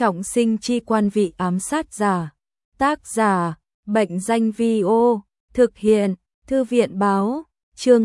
Trọng sinh chi quan vị ám sát giả. Tác giả, Bệnh danh Vi-ô. Thực hiện, Thư viện báo. Chương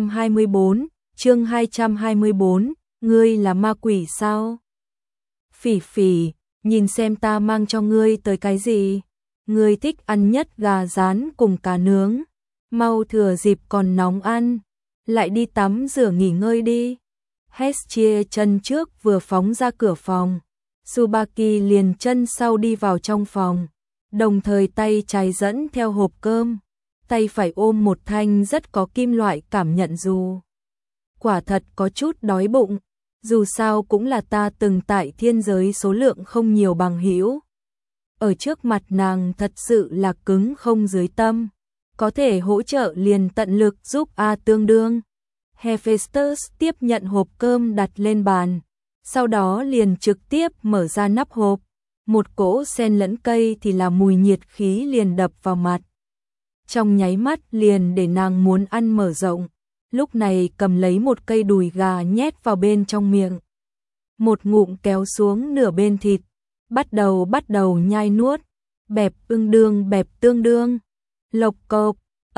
224, ngươi là ma quỷ sao? Phỉ Phỉ, nhìn xem ta mang cho ngươi tới cái gì? Ngươi thích ăn nhất gà rán cùng cá nướng. Mau thừa dịp còn nóng ăn, lại đi tắm rửa nghỉ ngơi đi. Hestia chân trước vừa phóng ra cửa phòng, Tsubaki liền chân sau đi vào trong phòng, đồng thời tay trái dẫn theo hộp cơm, tay phải ôm một thanh rất có kim loại cảm nhận dù. Quả thật có chút đói bụng, dù sao cũng là ta từng tại thiên giới số lượng không nhiều bằng hữu. Ở trước mặt nàng thật sự là cứng không dưới tâm, có thể hỗ trợ liền tận lực giúp A tương đương. Hephaestus tiếp nhận hộp cơm đặt lên bàn, sau đó liền trực tiếp mở ra nắp hộp, một cỗ sen lẫn cây thì là mùi nhiệt khí liền đập vào mặt. Trong nháy mắt liền để nàng muốn ăn mở rộng, lúc này cầm lấy một cây đùi gà nhét vào bên trong miệng. Một ngụm kéo xuống nửa bên thịt, bắt đầu nhai nuốt, bẹp tương đương, lộc cộc,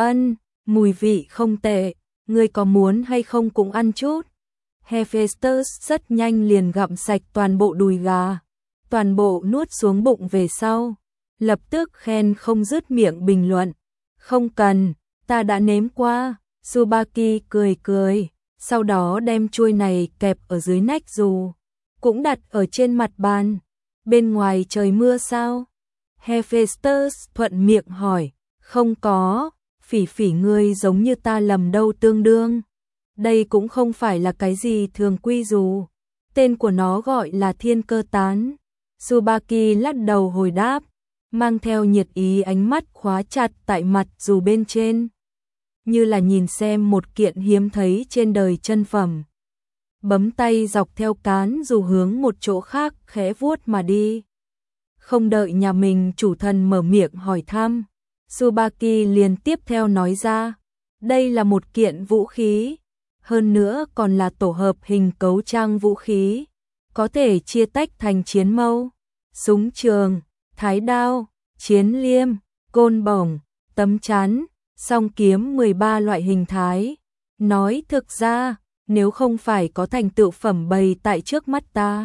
mùi vị không tệ, ngươi có muốn hay không cũng ăn chút. Hephaestus rất nhanh liền gặm sạch toàn bộ đùi gà, toàn bộ nuốt xuống bụng về sau, lập tức khen không dứt miệng bình luận. Không cần, ta đã nếm qua. Tsubaki cười, sau đó đem chuôi này kẹp ở dưới nách dù, cũng đặt ở trên mặt bàn. Bên ngoài trời mưa sao? Hephaestus thuận miệng hỏi. Không có, Phỉ Phỉ ngươi giống như ta lầm đâu tương đương. Đây cũng không phải là cái gì thường quy dù. Tên của nó gọi là thiên cơ tán. Tsubaki lắc đầu hồi đáp, mang theo nhiệt ý, ánh mắt khóa chặt tại mặt dù bên trên, như là nhìn xem một kiện hiếm thấy trên đời chân phẩm. Bấm tay dọc theo cán dù hướng một chỗ khác khẽ vuốt mà đi. Không đợi nhà mình chủ thần mở miệng hỏi thăm, Tsubaki liền tiếp theo nói ra, đây là một kiện vũ khí, hơn nữa còn là tổ hợp hình cấu trang vũ khí, có thể chia tách thành chiến mâu, súng trường, thái đao, chiến liêm, côn bổng, tấm chắn, song kiếm 13 loại hình thái. Nói thực ra, nếu không phải có thành tựu phẩm bày tại trước mắt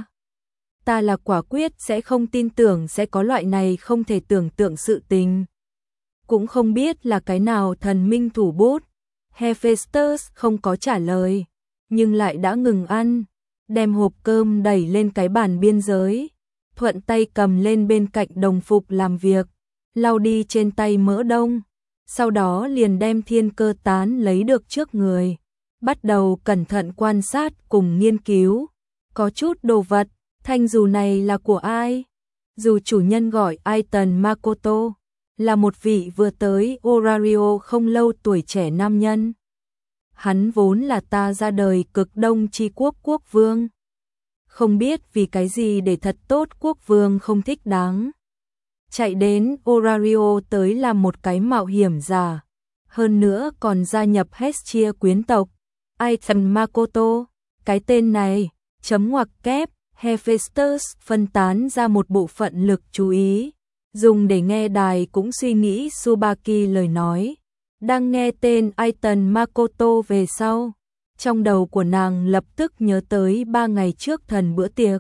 ta là quả quyết sẽ không tin tưởng sẽ có loại này không thể tưởng tượng sự tình. Cũng không biết là cái nào thần minh thủ bút. Hephaestus không có trả lời, nhưng lại đã ngừng ăn, đem hộp cơm đẩy lên cái bàn biên giới, thuận tay cầm lên bên cạnh đồng phục làm việc, lau đi trên tay mỡ đông, sau đó liền đem thiên cơ tán lấy được trước người, bắt đầu cẩn thận quan sát cùng nghiên cứu. Có chút đồ vật, thanh dù này là của ai? Dù chủ nhân gọi Aiton Makoto, là một vị vừa tới Orario không lâu tuổi trẻ nam nhân. Hắn vốn là ta ra đời cực đông chi quốc quốc vương. Không biết vì cái gì để thật tốt quốc vương không thích đáng chạy đến Orario tới làm một cái mạo hiểm giả, hơn nữa còn gia nhập Hestia quyến tộc. Aiton Makoto, cái tên này, chấm ngoặc kép, Hephaestus phân tán ra một bộ phận lực chú ý, dùng để nghe đài cũng suy nghĩ Tsubaki lời nói. Đang nghe tên Aiton Makoto về sau, trong đầu của nàng lập tức nhớ tới 3 ngày trước thần bữa tiệc.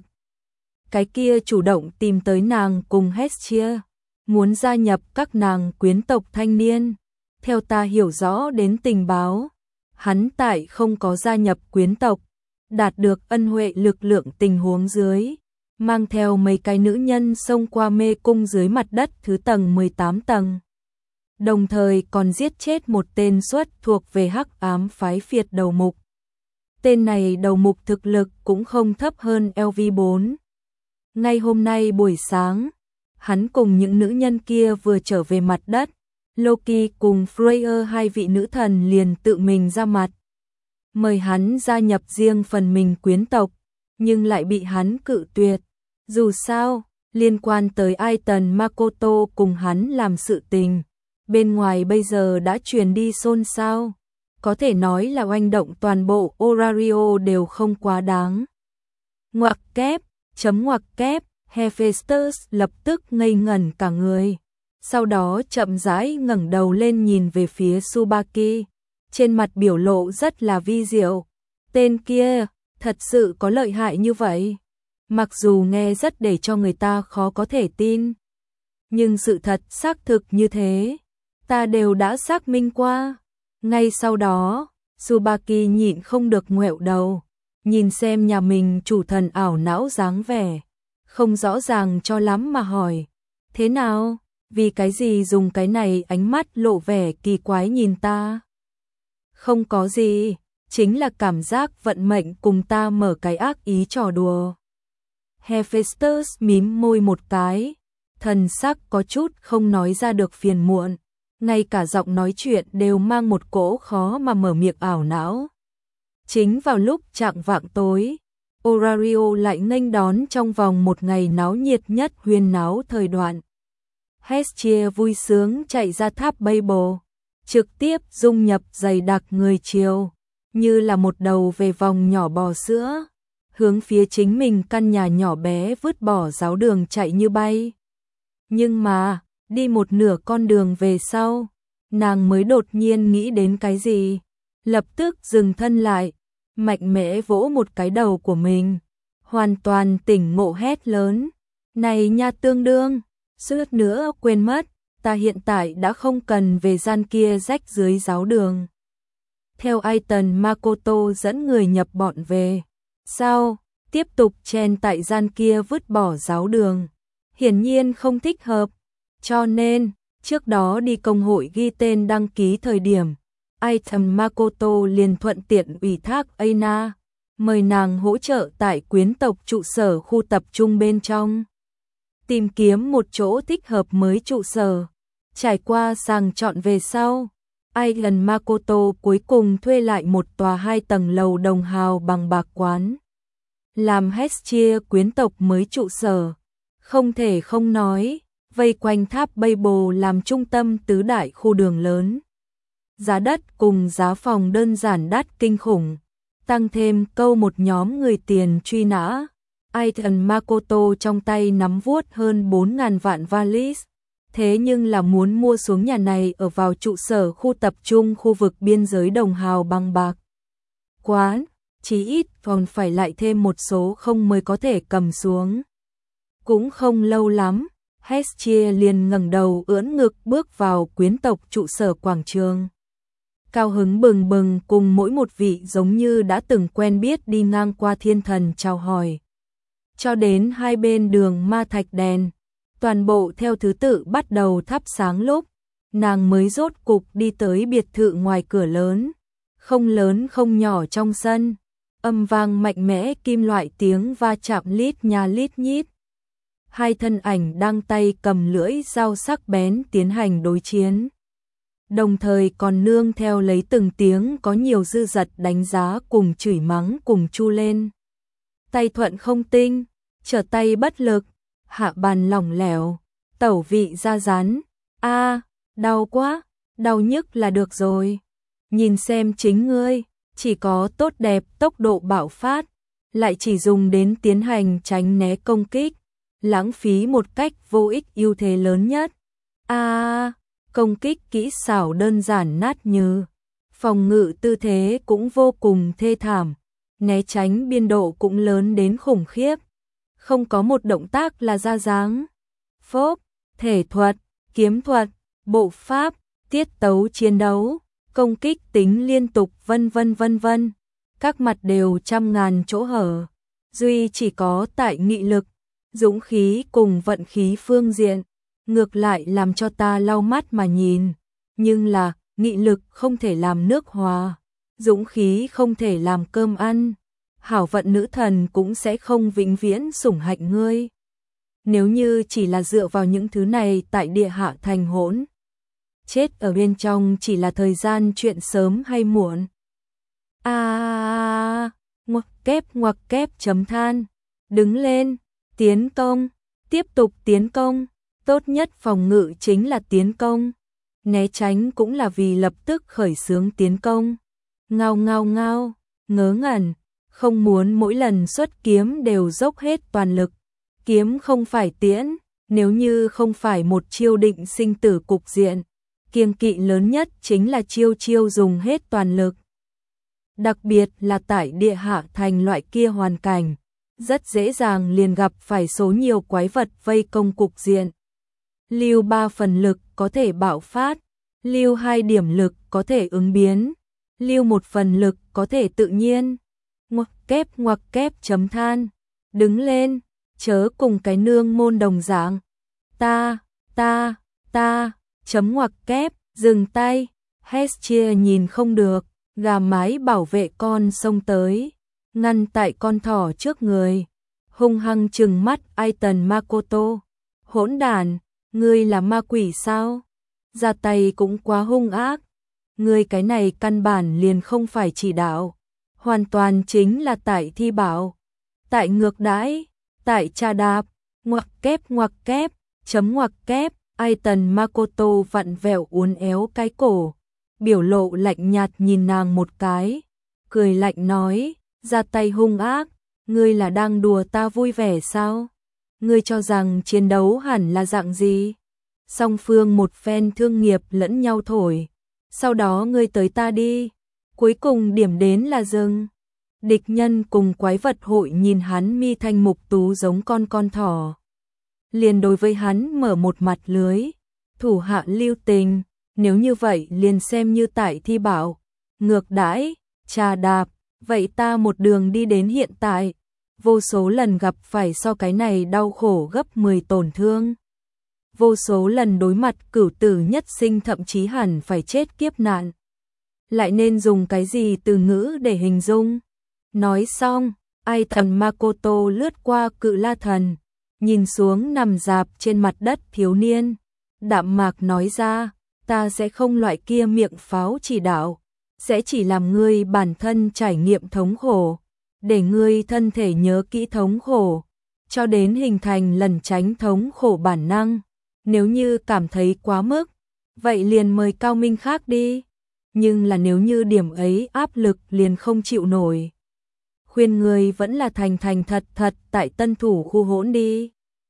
Cái kia chủ động tìm tới nàng cùng Hestia, muốn gia nhập các nàng quyến tộc thanh niên. Theo ta hiểu rõ đến tình báo, hắn tại không có gia nhập quyến tộc, đạt được ân huệ lực lượng tình huống dưới, mang theo mấy cái nữ nhân xông qua mê cung dưới mặt đất thứ tầng 18 tầng. Đồng thời còn giết chết một tên xuất thuộc về hắc ám phái phiệt đầu mục. Tên này đầu mục thực lực cũng không thấp hơn LV4. Ngay hôm nay buổi sáng, hắn cùng những nữ nhân kia vừa trở về mặt đất, Loki cùng Freya hai vị nữ thần liền tự mình ra mặt, mời hắn gia nhập riêng phần mình quyến tộc, nhưng lại bị hắn cự tuyệt. Dù sao, liên quan tới Aiton Makoto cùng hắn làm sự tình, bên ngoài bây giờ đã truyền đi xôn xao, có thể nói là oanh động toàn bộ Orario đều không quá đáng. Ngoặc kép, chấm ngoặc kép, Hephaestus lập tức ngây ngẩn cả người, sau đó chậm rãi ngẩng đầu lên nhìn về phía Tsubaki, trên mặt biểu lộ rất là vi diệu. Tên kia, thật sự có lợi hại như vậy? Mặc dù nghe rất để cho người ta khó có thể tin, nhưng sự thật xác thực như thế, ta đều đã xác minh qua. Ngay sau đó, Tsubaki nhịn không được ngoẹo đầu, nhìn xem nhà mình chủ thần ảo não dáng vẻ không rõ ràng cho lắm mà hỏi, thế nào, vì cái gì dùng cái này? Ánh mắt lộ vẻ kỳ quái nhìn ta. Không có gì, chính là cảm giác vận mệnh cùng ta mở cái ác ý trò đùa. Hephaestus mím môi một cái, thần sắc có chút không nói ra được phiền muộn, ngay cả giọng nói chuyện đều mang một cỗ khó mà mở miệng ảo não. Chính vào lúc chạng vạng tối, Orario lại nghênh đón trong vòng một ngày náo nhiệt nhất huyên náo thời đoạn. Hestia vui sướng chạy ra tháp Babel, trực tiếp dung nhập dày đặc người Triều, như là một đầu về vòng nhỏ bò sữa, hướng phía chính mình căn nhà nhỏ bé vứt bỏ giáo đường chạy như bay. Nhưng mà, đi một nửa con đường về sau, nàng mới đột nhiên nghĩ đến cái gì, lập tức dừng thân lại, mạnh mẽ vỗ một cái đầu của mình, hoàn toàn tỉnh ngộ hét lớn, này nha tương đương, suýt nữa quên mất, ta hiện tại đã không cần về gian kia rách dưới giáo đường. Theo Aiton Makoto dẫn người nhập bọn về, sau, tiếp tục chen tại gian kia vứt bỏ giáo đường, hiển nhiên không thích hợp, cho nên, trước đó đi công hội ghi tên đăng ký thời điểm, Aiton Makoto liền thuận tiện ủy thác Aina, mời nàng hỗ trợ tại quyến tộc trụ sở khu tập trung bên trong, tìm kiếm một chỗ thích hợp mới trụ sở. Trải qua sàng chọn về sau, Aiton Makoto cuối cùng thuê lại một tòa 2 tầng lầu đồng hào bằng bạc quán, làm Hestia quyến tộc mới trụ sở. Không thể không nói, vây quanh tháp Babel làm trung tâm tứ đại khu đường lớn. Giá đất cùng giá phòng đơn giản đắt kinh khủng, tăng thêm câu một nhóm người tiền truy nã. Aiton Makoto trong tay nắm vuốt hơn 4.000 vạn valiz, thế nhưng là muốn mua xuống nhà này ở vào trụ sở khu tập trung khu vực biên giới đồng hào bằng bạc quán, chí ít còn phải lại thêm một số không mới có thể cầm xuống. Cũng không lâu lắm, Hestia liền ngẩng đầu ưỡn ngực bước vào quyến tộc trụ sở quảng trường. Cao hứng bừng bừng cùng mỗi một vị giống như đã từng quen biết đi ngang qua thiên thần chào hỏi. Cho đến hai bên đường ma thạch đèn, toàn bộ theo thứ tự bắt đầu thắp sáng lúc, nàng mới rốt cục đi tới biệt thự ngoài cửa lớn không nhỏ trong sân, âm vang mạnh mẽ kim loại tiếng va chạm lít nha lít nhít. Hai thân ảnh đang tay cầm lưỡi dao sắc bén tiến hành đối chiến. Đồng thời còn nương theo lấy từng tiếng có nhiều dư dật đánh giá cùng chửi mắng cùng chu lên. Tay thuận không tinh, trở tay bất lực, hạ bàn lỏng lẻo, tẩu vị ra rán. Đau quá, đau nhức là được rồi. Nhìn xem chính ngươi, chỉ có tốt đẹp tốc độ bạo phát, lại chỉ dùng đến tiến hành tránh né công kích, lãng phí một cách vô ích ưu thế lớn nhất. Công kích kỹ xảo đơn giản nát như, phòng ngự tư thế cũng vô cùng thê thảm, né tránh biên độ cũng lớn đến khủng khiếp. Không có một động tác là ra dáng. Phốp, thể thuật, kiếm thuật, bộ pháp, tiết tấu chiến đấu, công kích tính liên tục vân vân. Các mặt đều trăm ngàn chỗ hở. Duy chỉ có tại nghị lực, dũng khí cùng vận khí phương diện, ngược lại làm cho ta lau mắt mà nhìn. Nhưng là, nghị lực không thể làm nước hòa, dũng khí không thể làm cơm ăn. Hảo vận nữ thần cũng sẽ không vĩnh viễn sủng hạnh ngươi. Nếu như chỉ là dựa vào những thứ này tại địa hạ thành hỗn, chết ở bên trong chỉ là thời gian chuyện sớm hay muộn. Ngoặc kép chấm than. Đứng lên, tiến công, tiếp tục tiến công. Tốt nhất phòng ngự chính là tiến công. Né tránh cũng là vì lập tức khởi xướng tiến công. Ngao, ngớ ngẩn, không muốn mỗi lần xuất kiếm đều dốc hết toàn lực. kiếm không phải tiễn, nếu như không phải một chiêu định sinh tử cục diện, kiêng kỵ lớn nhất chính là chiêu chiêu dùng hết toàn lực. Đặc biệt là tại địa hạ thành loại kia hoàn cảnh, rất dễ dàng liền gặp phải số nhiều quái vật vây công cục diện. Lưu 3 phần lực có thể bạo phát, lưu 2 điểm lực có thể ứng biến, lưu 1 phần lực có thể tự nhiên. Ngoặc kép chấm than, đứng lên, chớ cùng cái nương môn đồng dạng. Ta, chấm ngoặc kép, dừng tay, Hestia nhìn không được, gà mái bảo vệ con xông tới, ngăn tại con thỏ trước người, hung hăng trừng mắt Aiton Makoto. Hỗn đản, ngươi là ma quỷ sao? Ra tay cũng quá hung ác. Ngươi cái này căn bản liền không phải chỉ đạo, hoàn toàn chính là tại thi bảo, tại ngược đãi, tại tra đạp. Ngoặc kép, chấm ngoặc kép, Aiton Makoto vặn vẹo uốn éo cái cổ, biểu lộ lạnh nhạt nhìn nàng một cái, cười lạnh nói, ra tay hung ác, ngươi là đang đùa ta vui vẻ sao? Ngươi cho rằng chiến đấu hẳn là dạng gì? Song phương một phen thương nghiệp lẫn nhau thổi, sau đó ngươi tới ta đi, cuối cùng điểm đến là dừng. Địch nhân cùng quái vật hội nhìn hắn mi thanh mục tú giống con thỏ, liền đối với hắn mở một mặt lưới, thủ hạ lưu tình, nếu như vậy liền xem như tại thi bảo, ngược đãi, trà đạp, vậy ta một đường đi đến hiện tại, vô số lần gặp phải so cái này đau khổ gấp 10 tổn thương. Vô số lần đối mặt cửu tử nhất sinh thậm chí hẳn phải chết kiếp nạn. Lại nên dùng cái gì từ ngữ để hình dung? Nói xong, Aiton Makoto lướt qua cự la thần, nhìn xuống nằm dạp trên mặt đất thiếu niên, đạm mạc nói ra, ta sẽ không loại kia miệng pháo chỉ đạo, sẽ chỉ làm ngươi bản thân trải nghiệm thống khổ, để ngươi thân thể nhớ kỹ thống khổ, cho đến hình thành lần tránh thống khổ bản năng. Nếu như cảm thấy quá mức, vậy liền mời cao minh khác đi, nhưng là nếu như điểm ấy áp lực liền không chịu nổi, khuyên ngươi vẫn là thành thật tại tân thủ khu hỗn đi.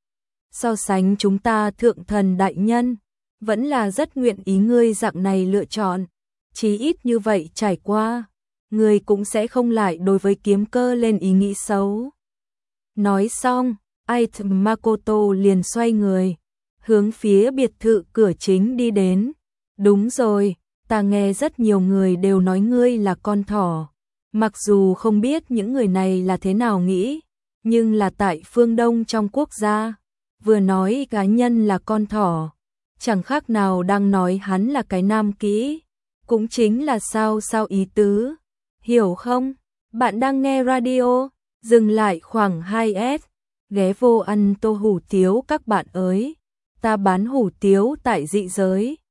So sánh chúng ta thượng thần đại nhân, vẫn là rất nguyện ý ngươi dạng này lựa chọn, chí ít như vậy trải qua, ngươi cũng sẽ không lại đối với kiếm cơ lên ý nghĩ xấu. Nói xong, Aiton Makoto liền xoay người, hướng phía biệt thự cửa chính đi đến. Đúng rồi, ta nghe rất nhiều người đều nói ngươi là con thỏ. Mặc dù không biết những người này là thế nào nghĩ, nhưng là tại phương Đông trong quốc gia, vừa nói cá nhân là con thỏ, chẳng khác nào đang nói hắn là cái nam kỹ, cũng chính là sao ý tứ, hiểu không? Bạn đang nghe radio, dừng lại khoảng 2S, ghé vô ăn tô hủ tiếu các bạn ơi, ta bán hủ tiếu tại dị giới.